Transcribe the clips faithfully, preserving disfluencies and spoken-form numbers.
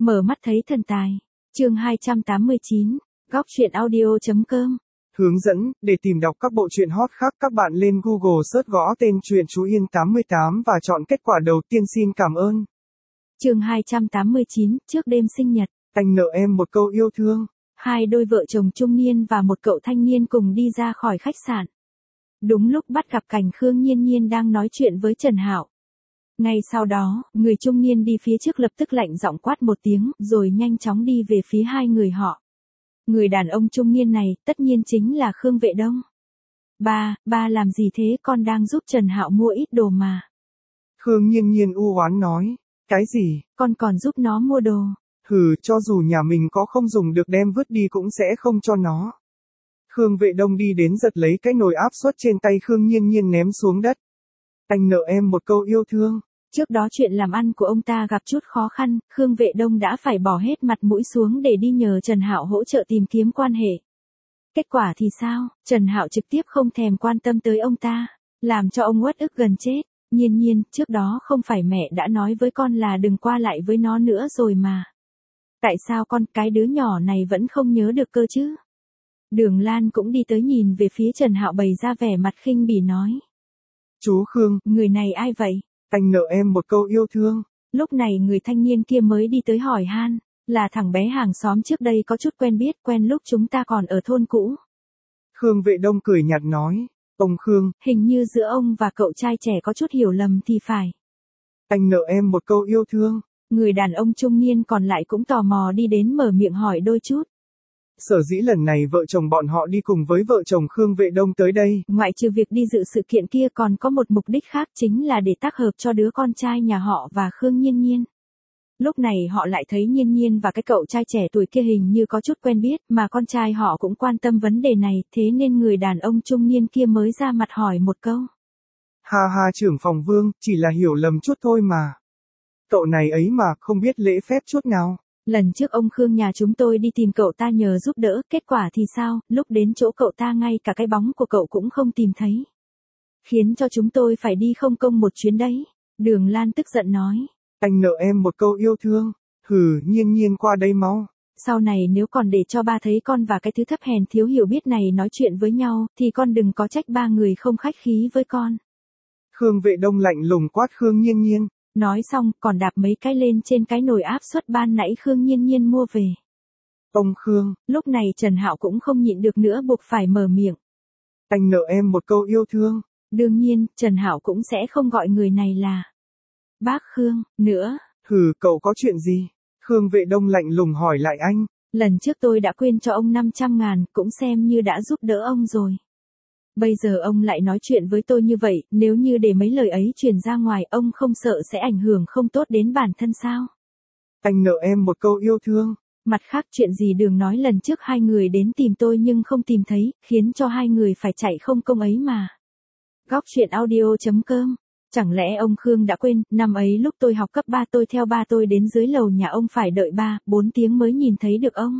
Mở mắt thấy thần tài. Chương hai trăm tám mươi chín, góc truyện audio chấm com. Hướng dẫn, để tìm đọc các bộ truyện hot khác các bạn lên Google search gõ tên truyện Chú Yên tám mươi tám và chọn kết quả đầu tiên xin cảm ơn. Chương hai trăm tám mươi chín, trước đêm sinh nhật. Anh nợ em một câu yêu thương. Hai đôi vợ chồng trung niên và một cậu thanh niên cùng đi ra khỏi khách sạn. Đúng lúc bắt gặp cảnh Khương Nhiên Nhiên đang nói chuyện với Trần Hạo. Ngay sau đó, người trung niên đi phía trước lập tức lạnh giọng quát một tiếng, rồi nhanh chóng đi về phía hai người họ. Người đàn ông trung niên này, tất nhiên chính là Khương Vệ Đông. Ba, ba làm gì thế, con đang giúp Trần Hạo mua ít đồ mà. Khương Nhiên Nhiên u oán nói, cái gì? Con còn giúp nó mua đồ. Hừ, cho dù nhà mình có không dùng được đem vứt đi cũng sẽ không cho nó. Khương Vệ Đông đi đến giật lấy cái nồi áp suất trên tay Khương Nhiên Nhiên ném xuống đất. Anh nợ em một câu yêu thương. Trước đó chuyện làm ăn của ông ta gặp chút khó khăn, Khương Vệ Đông đã phải bỏ hết mặt mũi xuống để đi nhờ Trần Hạo hỗ trợ tìm kiếm quan hệ. Kết quả thì sao? Trần Hạo trực tiếp không thèm quan tâm tới ông ta, làm cho ông uất ức gần chết. Nhiên Nhiên, trước đó không phải mẹ đã nói với con là đừng qua lại với nó nữa rồi mà. Tại sao con cái đứa nhỏ này vẫn không nhớ được cơ chứ? Đường Lan cũng đi tới nhìn về phía Trần Hạo bày ra vẻ mặt khinh bỉ nói. Chú Khương, người này ai vậy? Anh nợ em một câu yêu thương. Lúc này người thanh niên kia mới đi tới hỏi han, là thằng bé hàng xóm trước đây có chút quen biết, quen lúc chúng ta còn ở thôn cũ. Khương Vệ Đông cười nhạt nói, ông Khương, hình như giữa ông và cậu trai trẻ có chút hiểu lầm thì phải. Anh nợ em một câu yêu thương. Người đàn ông trung niên còn lại cũng tò mò đi đến mở miệng hỏi đôi chút. Sở dĩ lần này vợ chồng bọn họ đi cùng với vợ chồng Khương Vệ Đông tới đây. Ngoại trừ việc đi dự sự kiện kia còn có một mục đích khác, chính là để tác hợp cho đứa con trai nhà họ và Khương Nhiên Nhiên. Lúc này họ lại thấy Nhiên Nhiên và cái cậu trai trẻ tuổi kia hình như có chút quen biết, mà con trai họ cũng quan tâm vấn đề này, thế nên người đàn ông trung niên kia mới ra mặt hỏi một câu. Ha ha, trưởng phòng Vương, chỉ là hiểu lầm chút thôi mà. Cậu này ấy mà, không biết lễ phép chút nào. Lần trước ông Khương nhà chúng tôi đi tìm cậu ta nhờ giúp đỡ, kết quả thì sao, lúc đến chỗ cậu ta ngay cả cái bóng của cậu cũng không tìm thấy. Khiến cho chúng tôi phải đi không công một chuyến đấy. Đường Lan tức giận nói. Anh nợ em một câu yêu thương. Hừ, Nhiên Nhiên qua đây mau. Sau này nếu còn để cho ba thấy con và cái thứ thấp hèn thiếu hiểu biết này nói chuyện với nhau, thì con đừng có trách ba người không khách khí với con. Khương Vệ Đông lạnh lùng quát Khương Nhiên Nhiên. Nói xong, còn đạp mấy cái lên trên cái nồi áp suất ban nãy Khương Nhiên Nhiên mua về. Ông Khương. Lúc này Trần Hạo cũng không nhịn được nữa buộc phải mở miệng. Anh nợ em một câu yêu thương. Đương nhiên, Trần Hạo cũng sẽ không gọi người này là bác Khương, nữa. Hừ, cậu có chuyện gì? Khương Vệ Đông lạnh lùng hỏi lại anh. Lần trước tôi đã quên cho ông năm trăm ngàn, cũng xem như đã giúp đỡ ông rồi. Bây giờ ông lại nói chuyện với tôi như vậy, nếu như để mấy lời ấy truyền ra ngoài, ông không sợ sẽ ảnh hưởng không tốt đến bản thân sao? Anh nợ em một câu yêu thương. Mặt khác chuyện gì Đường nói lần trước hai người đến tìm tôi nhưng không tìm thấy, khiến cho hai người phải chạy không công ấy mà. Góc truyện audio chấm com. Chẳng lẽ ông Khương đã quên, năm ấy lúc tôi học cấp ba tôi theo ba tôi đến dưới lầu nhà ông phải đợi ba, bốn tiếng mới nhìn thấy được ông.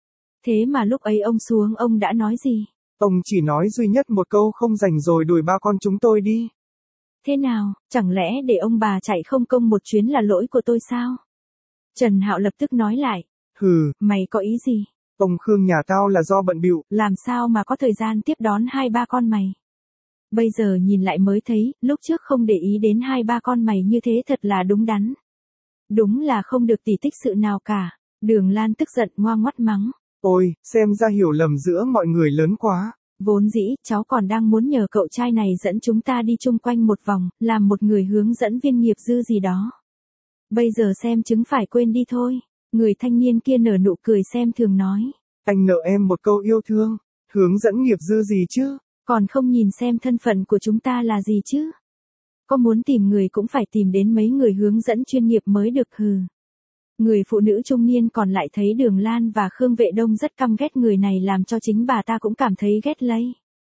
Thế mà lúc ấy ông xuống ông đã nói gì? Ông chỉ nói duy nhất một câu không rảnh rồi đuổi ba con chúng tôi đi. Thế nào, chẳng lẽ để ông bà chạy không công một chuyến là lỗi của tôi sao? Trần Hạo lập tức nói lại. Hừ, mày có ý gì? Ông Khương nhà tao là do bận bịu. Làm sao mà có thời gian tiếp đón hai ba con mày? Bây giờ nhìn lại mới thấy, lúc trước không để ý đến hai ba con mày như thế thật là đúng đắn. Đúng là không được tỉ tích sự nào cả. Đường Lan tức giận ngoa ngoắt mắng. Ôi, xem ra hiểu lầm giữa mọi người lớn quá. Vốn dĩ, cháu còn đang muốn nhờ cậu trai này dẫn chúng ta đi chung quanh một vòng, làm một người hướng dẫn viên nghiệp dư gì đó. Bây giờ xem chứng phải quên đi thôi. Người thanh niên kia nở nụ cười xem thường nói. Anh nợ em một câu yêu thương. Hướng dẫn nghiệp dư gì chứ? Còn không nhìn xem thân phận của chúng ta là gì chứ? Có muốn tìm người cũng phải tìm đến mấy người hướng dẫn chuyên nghiệp mới được hừ. Người phụ nữ trung niên còn lại thấy Đường Lan và Khương Vệ Đông rất căm ghét người này, làm cho chính bà ta cũng cảm thấy ghét lây.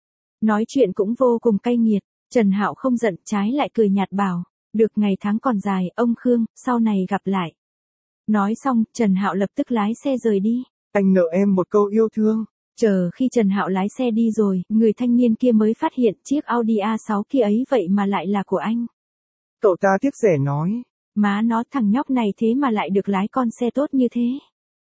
Nói chuyện cũng vô cùng cay nghiệt. Trần Hạo không giận, trái lại cười nhạt bảo. Được, ngày tháng còn dài, ông Khương, sau này gặp lại. Nói xong, Trần Hạo lập tức lái xe rời đi. Anh nợ em một câu yêu thương. Chờ khi Trần Hạo lái xe đi rồi, người thanh niên kia mới phát hiện chiếc Audi a sáu kia ấy vậy mà lại là của anh. Cậu ta tiếc rẻ nói. Má nó, thằng nhóc này thế mà lại được lái con xe tốt như thế.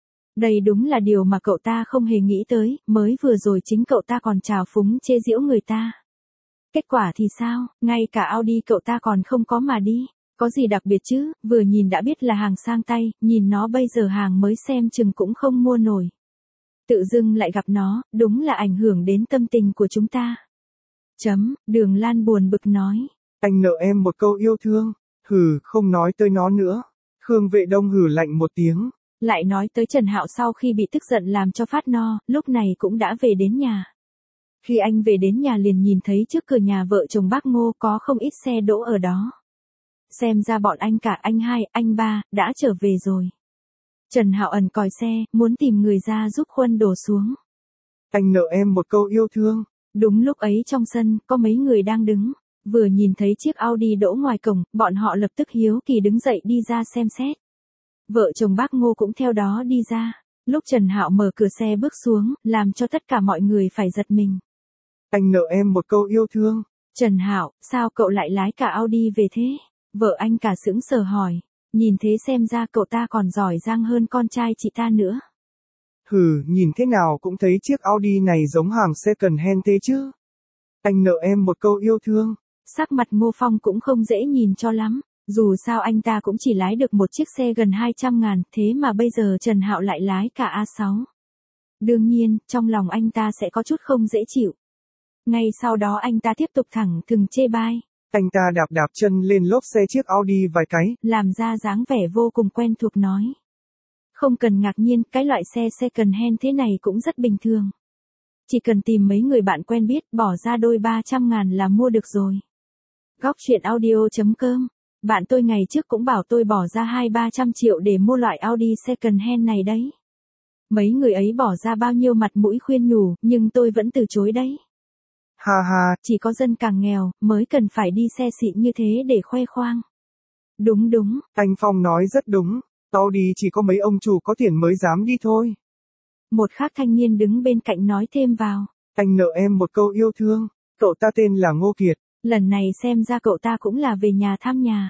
Đây đúng là điều mà cậu ta không hề nghĩ tới, mới vừa rồi chính cậu ta còn trào phúng chê giễu người ta. Kết quả thì sao, ngay cả Audi cậu ta còn không có mà đi. Có gì đặc biệt chứ, vừa nhìn đã biết là hàng sang tay, nhìn nó bây giờ hàng mới xem chừng cũng không mua nổi. Tự dưng lại gặp nó, đúng là ảnh hưởng đến tâm tình của chúng ta. Chấm, Đường Lan buồn bực nói. Anh nợ em một câu yêu thương. Hừ, không nói tới nó nữa. Khương Vệ Đông hừ lạnh một tiếng. Lại nói tới Trần Hạo sau khi bị tức giận làm cho phát no, lúc này cũng đã về đến nhà. Khi anh về đến nhà liền nhìn thấy trước cửa nhà vợ chồng bác Ngô có không ít xe đỗ ở đó. Xem ra bọn anh cả anh hai, anh ba, đã trở về rồi. Trần Hạo ẩn còi xe, muốn tìm người ra giúp khuân đổ xuống. Anh nợ em một câu yêu thương. Đúng lúc ấy trong sân, có mấy người đang đứng. Vừa nhìn thấy chiếc Audi đỗ ngoài cổng, bọn họ lập tức hiếu kỳ đứng dậy đi ra xem xét. Vợ chồng bác Ngô cũng theo đó đi ra. Lúc Trần Hạo mở cửa xe bước xuống, làm cho tất cả mọi người phải giật mình. Anh nợ em một câu yêu thương. Trần Hạo, sao cậu lại lái cả Audi về thế? Vợ anh cả sững sờ hỏi. Nhìn thế xem ra cậu ta còn giỏi giang hơn con trai chị ta nữa. Hừ, nhìn thế nào cũng thấy chiếc Audi này giống hàng second hand thế chứ. Anh nợ em một câu yêu thương. Sắc mặt Ngô Phong cũng không dễ nhìn cho lắm. Dù sao anh ta cũng chỉ lái được một chiếc xe gần hai trăm ngàn, thế mà bây giờ Trần Hạo lại lái cả A sáu. Đương nhiên, trong lòng anh ta sẽ có chút không dễ chịu. Ngay sau đó anh ta tiếp tục thẳng thừng chê bai. Anh ta đạp đạp chân lên lốp xe chiếc Audi vài cái, làm ra dáng vẻ vô cùng quen thuộc nói. Không cần ngạc nhiên, cái loại xe second hand thế này cũng rất bình thường. Chỉ cần tìm mấy người bạn quen biết, bỏ ra đôi ba trăm ngàn là mua được rồi. Góc chuyện audio chấm com. Bạn tôi ngày trước cũng bảo tôi bỏ ra hai ba trăm triệu để mua loại Audi second hand này đấy. Mấy người ấy bỏ ra bao nhiêu mặt mũi khuyên nhủ, nhưng tôi vẫn từ chối đấy. Ha ha, chỉ có dân càng nghèo, mới cần phải đi xe xịn như thế để khoe khoang. Đúng đúng. Anh Phong nói rất đúng. Audi chỉ có mấy ông chủ có tiền mới dám đi thôi. Một khác thanh niên đứng bên cạnh nói thêm vào. Anh nợ em một câu yêu thương. Cậu ta tên là Ngô Kiệt. Lần này xem ra cậu ta cũng là về nhà thăm nhà.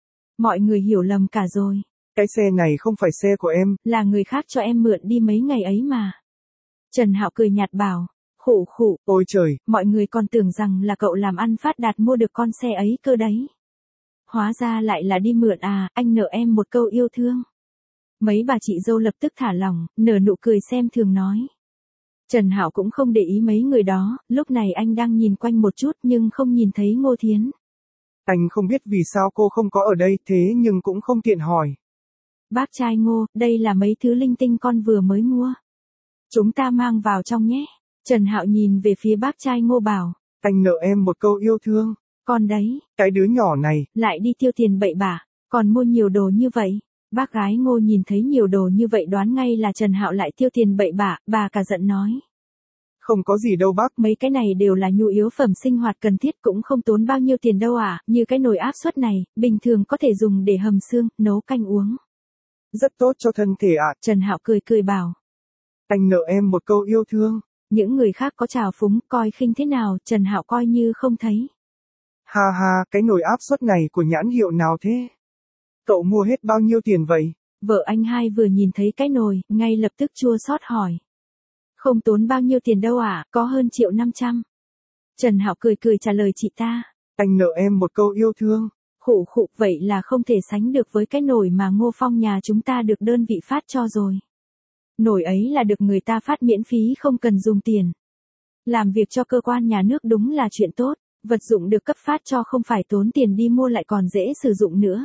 Mọi người hiểu lầm cả rồi. Cái xe này không phải xe của em. Là người khác cho em mượn đi mấy ngày ấy mà. Trần Hạo cười nhạt bảo. Khụ khụ. Ôi trời. Mọi người còn tưởng rằng là cậu làm ăn phát đạt mua được con xe ấy cơ đấy. Hóa ra lại là đi mượn à, anh nợ em một câu yêu thương. Mấy bà chị dâu lập tức thả lỏng, nở nụ cười xem thường nói. Trần Hạo cũng không để ý mấy người đó, lúc này anh đang nhìn quanh một chút nhưng không nhìn thấy Ngô Thiến. Anh không biết vì sao cô không có ở đây, thế nhưng cũng không tiện hỏi. Bác trai Ngô, đây là mấy thứ linh tinh con vừa mới mua. Chúng ta mang vào trong nhé. Trần Hạo nhìn về phía bác trai Ngô bảo. Anh nợ em một câu yêu thương. Con đấy. Cái đứa nhỏ này. Lại đi tiêu tiền bậy bạ, còn mua nhiều đồ như vậy. Bác gái Ngô nhìn thấy nhiều đồ như vậy đoán ngay là Trần Hạo lại tiêu tiền bậy bạ, bà cả giận nói. Không có gì đâu bác. Mấy cái này đều là nhu yếu phẩm sinh hoạt cần thiết cũng không tốn bao nhiêu tiền đâu à, như cái nồi áp suất này, bình thường có thể dùng để hầm xương, nấu canh uống. Rất tốt cho thân thể ạ. Trần Hạo cười cười bảo. Anh nợ em một câu yêu thương. Những người khác có trào phúng, coi khinh thế nào, Trần Hạo coi như không thấy. Ha ha, cái nồi áp suất này của nhãn hiệu nào thế? Cậu mua hết bao nhiêu tiền vậy? Vợ anh hai vừa nhìn thấy cái nồi, ngay lập tức chua xót hỏi. Không tốn bao nhiêu tiền đâu à, có hơn triệu năm trăm. Trần Hạo cười cười trả lời chị ta. Anh nợ em một câu yêu thương. Khụ khụ, vậy là không thể sánh được với cái nồi mà Ngô Phong nhà chúng ta được đơn vị phát cho rồi. Nồi ấy là được người ta phát miễn phí không cần dùng tiền. Làm việc cho cơ quan nhà nước đúng là chuyện tốt, vật dụng được cấp phát cho không phải tốn tiền đi mua lại còn dễ sử dụng nữa.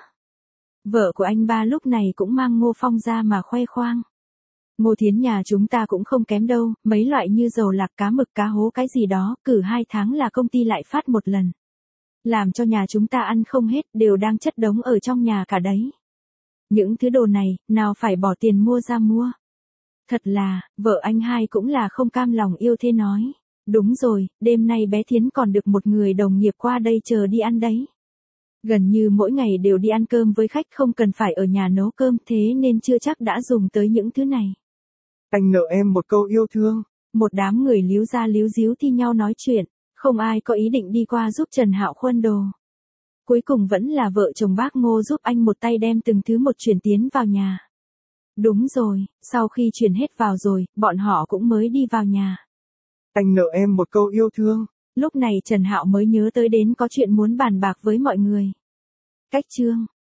Vợ của anh ba lúc này cũng mang Ngô Phong ra mà khoe khoang. Ngô Thiến nhà chúng ta cũng không kém đâu, mấy loại như dầu lạc, cá mực, cá hố cái gì đó, cử hai tháng là công ty lại phát một lần. Làm cho nhà chúng ta ăn không hết, đều đang chất đống ở trong nhà cả đấy. Những thứ đồ này, nào phải bỏ tiền mua ra mua. Thật là, vợ anh hai cũng là không cam lòng yêu thế nói. Đúng rồi, đêm nay bé Thiến còn được một người đồng nghiệp qua đây chờ đi ăn đấy. Gần như mỗi ngày đều đi ăn cơm với khách không cần phải ở nhà nấu cơm, thế nên chưa chắc đã dùng tới những thứ này. Anh nợ em một câu yêu thương. Một đám người líu ra líu díu thi nhau nói chuyện, không ai có ý định đi qua giúp Trần Hạo khuân đồ. Cuối cùng vẫn là vợ chồng bác Ngô giúp anh một tay đem từng thứ một chuyển tiến vào nhà. Đúng rồi, sau khi chuyển hết vào rồi, bọn họ cũng mới đi vào nhà. Anh nợ em một câu yêu thương. Lúc này Trần Hạo mới nhớ tới đến có chuyện muốn bàn bạc với mọi người. Cách chương